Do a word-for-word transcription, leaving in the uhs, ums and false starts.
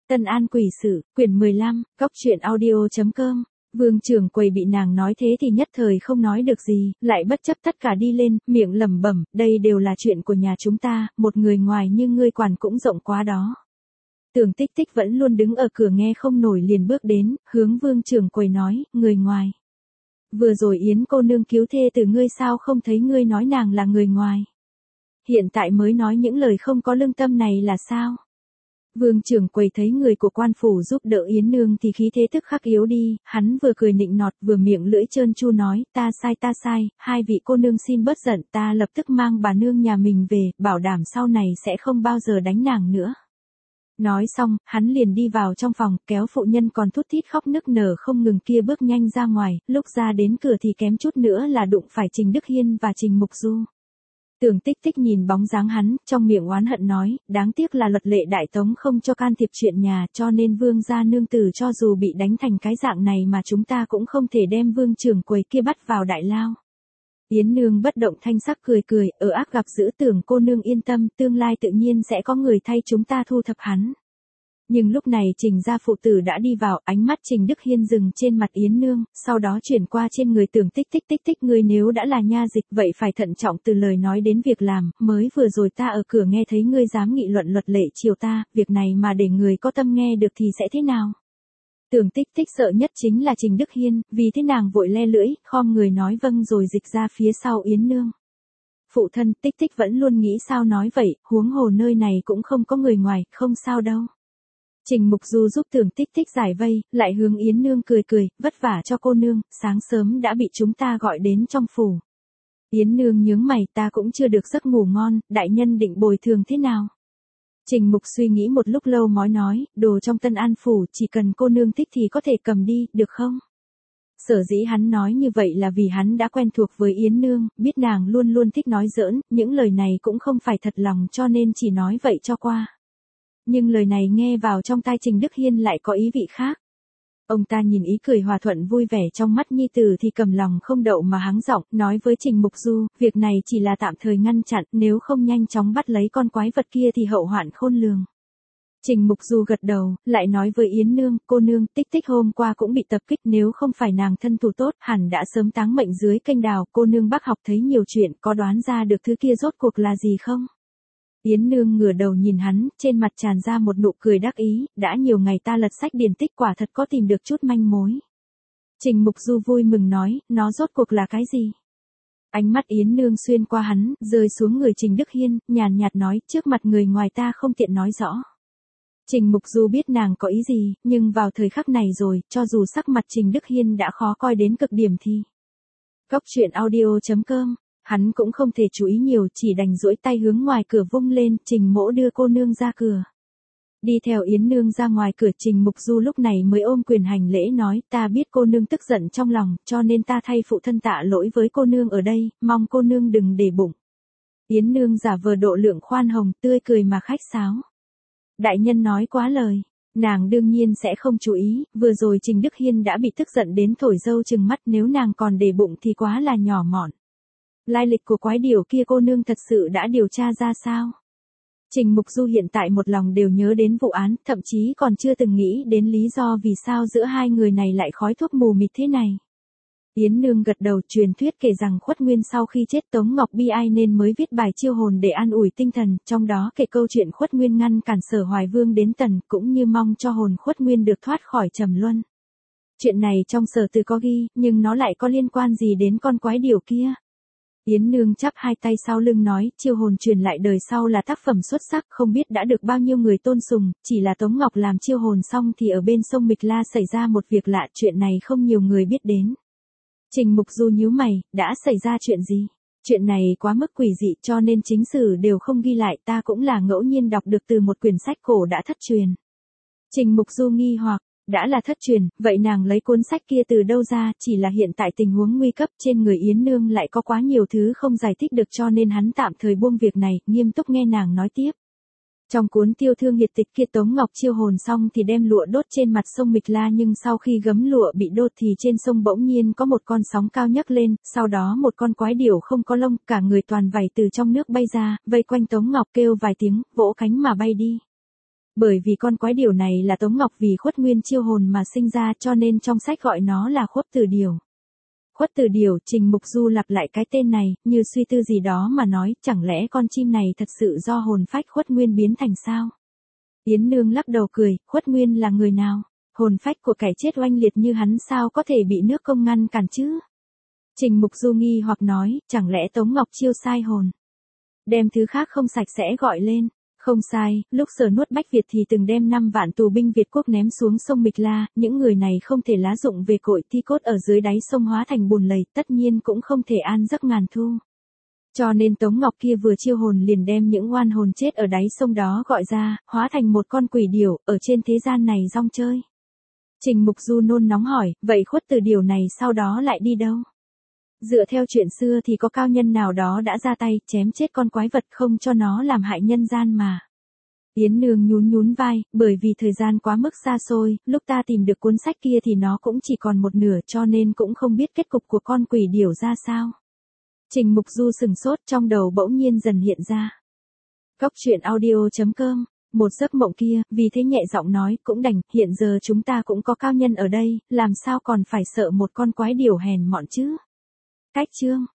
Tân An Quỷ Sự, quyển mười lăm, góc truyện audio.com. Vương Trường Quầy bị nàng nói thế thì nhất thời không nói được gì, lại bất chấp tất cả đi lên, miệng lẩm bẩm, đây đều là chuyện của nhà chúng ta, một người ngoài như ngươi quản cũng rộng quá đó. Tưởng Tích Tích vẫn luôn đứng ở cửa nghe không nổi liền bước đến, hướng Vương Trường Quầy nói, người ngoài. Vừa rồi Yến cô nương cứu thê từ ngươi sao không thấy ngươi nói nàng là người ngoài. Hiện tại mới nói những lời không có lương tâm này là sao? Vương Trường Quầy thấy người của quan phủ giúp đỡ Yến nương thì khí thế tức khắc yếu đi, hắn vừa cười nịnh nọt vừa miệng lưỡi trơn tru nói, ta sai ta sai, hai vị cô nương xin bớt giận, ta lập tức mang bà nương nhà mình về, bảo đảm sau này sẽ không bao giờ đánh nàng nữa. Nói xong, hắn liền đi vào trong phòng, kéo phụ nhân còn thút thít khóc nức nở không ngừng kia bước nhanh ra ngoài, lúc ra đến cửa thì kém chút nữa là đụng phải Trình Đức Hiên và Trình Mục Du. Tưởng Tích Tích nhìn bóng dáng hắn, trong miệng oán hận nói, đáng tiếc là luật lệ đại tống không cho can thiệp chuyện nhà, cho nên vương gia nương tử cho dù bị đánh thành cái dạng này mà chúng ta cũng không thể đem Vương Trường Quầy kia bắt vào đại lao. Yến nương bất động thanh sắc cười cười, ở ác gặp dữ, Tưởng cô nương yên tâm, tương lai tự nhiên sẽ có người thay chúng ta thu thập hắn. Nhưng lúc này Trình gia phụ tử đã đi vào, ánh mắt Trình Đức Hiên dừng trên mặt Yến nương, sau đó chuyển qua trên người Tưởng Tích Tích Tích Tích, ngươi nếu đã là nha dịch vậy phải thận trọng từ lời nói đến việc làm, mới vừa rồi ta ở cửa nghe thấy ngươi dám nghị luận luật lệ chiều ta, việc này mà để người có tâm nghe được thì sẽ thế nào? Tưởng Tích Tích sợ nhất chính là Trình Đức Hiên, vì thế nàng vội le lưỡi, khom người nói vâng rồi dịch ra phía sau Yến nương. Phụ thân, Tích Tích vẫn luôn nghĩ sao nói vậy, huống hồ nơi này cũng không có người ngoài, không sao đâu. Trình Mục Du giúp Tưởng Tích Tích giải vây, lại hướng Yến nương cười cười, vất vả cho cô nương, sáng sớm đã bị chúng ta gọi đến trong phủ. Yến nương nhướng mày, ta cũng chưa được giấc ngủ ngon, đại nhân định bồi thường thế nào? Trình Mục suy nghĩ một lúc lâu mới nói, đồ trong Tân An phủ, chỉ cần cô nương thích thì có thể cầm đi, được không? Sở dĩ hắn nói như vậy là vì hắn đã quen thuộc với Yến nương, biết nàng luôn luôn thích nói giỡn, những lời này cũng không phải thật lòng cho nên chỉ nói vậy cho qua. Nhưng lời này nghe vào trong tai Trình Đức Hiên lại có ý vị khác. Ông ta nhìn ý cười hòa thuận vui vẻ trong mắt nhi tử thì cầm lòng không đậu mà hắng giọng, nói với Trình Mục Du, việc này chỉ là tạm thời ngăn chặn, nếu không nhanh chóng bắt lấy con quái vật kia thì hậu hoạn khôn lường. Trình Mục Du gật đầu, lại nói với Yến nương, cô nương, Tích Tích hôm qua cũng bị tập kích, nếu không phải nàng thân thủ tốt, hẳn đã sớm táng mệnh dưới kênh đào, cô nương bác học thấy nhiều chuyện, có đoán ra được thứ kia rốt cuộc là gì không? Yến nương ngửa đầu nhìn hắn, trên mặt tràn ra một nụ cười đắc ý, đã nhiều ngày ta lật sách điển tích quả thật có tìm được chút manh mối. Trình Mục Du vui mừng nói, nó rốt cuộc là cái gì? Ánh mắt Yến nương xuyên qua hắn, rơi xuống người Trình Đức Hiên, nhàn nhạt nói, trước mặt người ngoài ta không tiện nói rõ. Trình Mục Du biết nàng có ý gì, nhưng vào thời khắc này rồi, cho dù sắc mặt Trình Đức Hiên đã khó coi đến cực điểm thì. Góc truyện audio.com. Hắn cũng không thể chú ý nhiều, chỉ đành duỗi tay hướng ngoài cửa vung lên, Trình mỗ đưa cô nương ra cửa. Đi theo Yến nương ra ngoài cửa, Trình Mục Du lúc này mới ôm quyền hành lễ nói, ta biết cô nương tức giận trong lòng, cho nên ta thay phụ thân tạ lỗi với cô nương ở đây, mong cô nương đừng để bụng. Yến nương giả vờ độ lượng khoan hồng, tươi cười mà khách sáo. Đại nhân nói quá lời. Nàng đương nhiên sẽ không chú ý, vừa rồi Trình Đức Hiên đã bị tức giận đến thổi dâu trừng mắt, nếu nàng còn để bụng thì quá là nhỏ mọn. Lai lịch của quái điểu kia cô nương thật sự đã điều tra ra sao? Trình Mục Du hiện tại một lòng đều nhớ đến vụ án, thậm chí còn chưa từng nghĩ đến lý do vì sao giữa hai người này lại khói thuốc mù mịt thế này. Yến nương gật đầu, truyền thuyết kể rằng Khuất Nguyên sau khi chết Tống Ngọc bi ai nên mới viết bài chiêu hồn để an ủi tinh thần, trong đó kể câu chuyện Khuất Nguyên ngăn cản Sở Hoài Vương đến Tần, cũng như mong cho hồn Khuất Nguyên được thoát khỏi trầm luân. Chuyện này trong Sở Từ có ghi, nhưng nó lại có liên quan gì đến con quái điểu kia? Yến nương chắp hai tay sau lưng nói, chiêu hồn truyền lại đời sau là tác phẩm xuất sắc, không biết đã được bao nhiêu người tôn sùng, chỉ là Tống Ngọc làm chiêu hồn xong thì ở bên sông Mịch La xảy ra một việc lạ, chuyện này không nhiều người biết đến. Trình Mục Du nhíu mày, đã xảy ra chuyện gì? Chuyện này quá mức quỷ dị cho nên chính sử đều không ghi lại, ta cũng là ngẫu nhiên đọc được từ một quyển sách cổ đã thất truyền. Trình Mục Du nghi hoặc, đã là thất truyền, vậy nàng lấy cuốn sách kia từ đâu ra, chỉ là hiện tại tình huống nguy cấp trên người Yến nương lại có quá nhiều thứ không giải thích được cho nên hắn tạm thời buông việc này, nghiêm túc nghe nàng nói tiếp. Trong cuốn Tiêu Thương Hiệt Tịch kia Tống Ngọc chiêu hồn xong thì đem lụa đốt trên mặt sông Mịch La, nhưng sau khi gấm lụa bị đốt thì trên sông bỗng nhiên có một con sóng cao nhấc lên, sau đó một con quái điểu không có lông, cả người toàn vảy từ trong nước bay ra, vây quanh Tống Ngọc kêu vài tiếng, vỗ cánh mà bay đi. Bởi vì con quái điểu này là Tống Ngọc vì Khuất Nguyên chiêu hồn mà sinh ra cho nên trong sách gọi nó là Khuất Từ Điểu. Khuất Từ Điểu, Trình Mục Du lặp lại cái tên này, như suy tư gì đó mà nói, chẳng lẽ con chim này thật sự do hồn phách Khuất Nguyên biến thành sao? Yến Nương lắc đầu cười, Khuất Nguyên là người nào? Hồn phách của kẻ chết oanh liệt như hắn sao có thể bị nước công ngăn cản chứ? Trình Mục Du nghi hoặc nói, chẳng lẽ Tống Ngọc chiêu sai hồn? Đem thứ khác không sạch sẽ gọi lên. Không sai, lúc Sở nuốt Bách Việt thì từng đem năm vạn tù binh Việt quốc ném xuống sông Mịch La, những người này không thể lá dụng về cội thi cốt ở dưới đáy sông hóa thành bùn lầy, tất nhiên cũng không thể an giấc ngàn thu. Cho nên Tống Ngọc kia vừa chiêu hồn liền đem những oan hồn chết ở đáy sông đó gọi ra, hóa thành một con quỷ điểu, ở trên thế gian này rong chơi. Trình Mục Du nôn nóng hỏi, vậy Khuất Từ Điểu này sau đó lại đi đâu? Dựa theo chuyện xưa thì có cao nhân nào đó đã ra tay, chém chết con quái vật không cho nó làm hại nhân gian mà. Yến Nương nhún nhún vai, bởi vì thời gian quá mức xa xôi, lúc ta tìm được cuốn sách kia thì nó cũng chỉ còn một nửa cho nên cũng không biết kết cục của con quỷ điểu ra sao. Trình Mục Du sừng sốt, trong đầu bỗng nhiên dần hiện ra. Góc truyện audio chấm com, một giấc mộng kia, vì thế nhẹ giọng nói, cũng đành, hiện giờ chúng ta cũng có cao nhân ở đây, làm sao còn phải sợ một con quái điểu hèn mọn chứ. Cách chương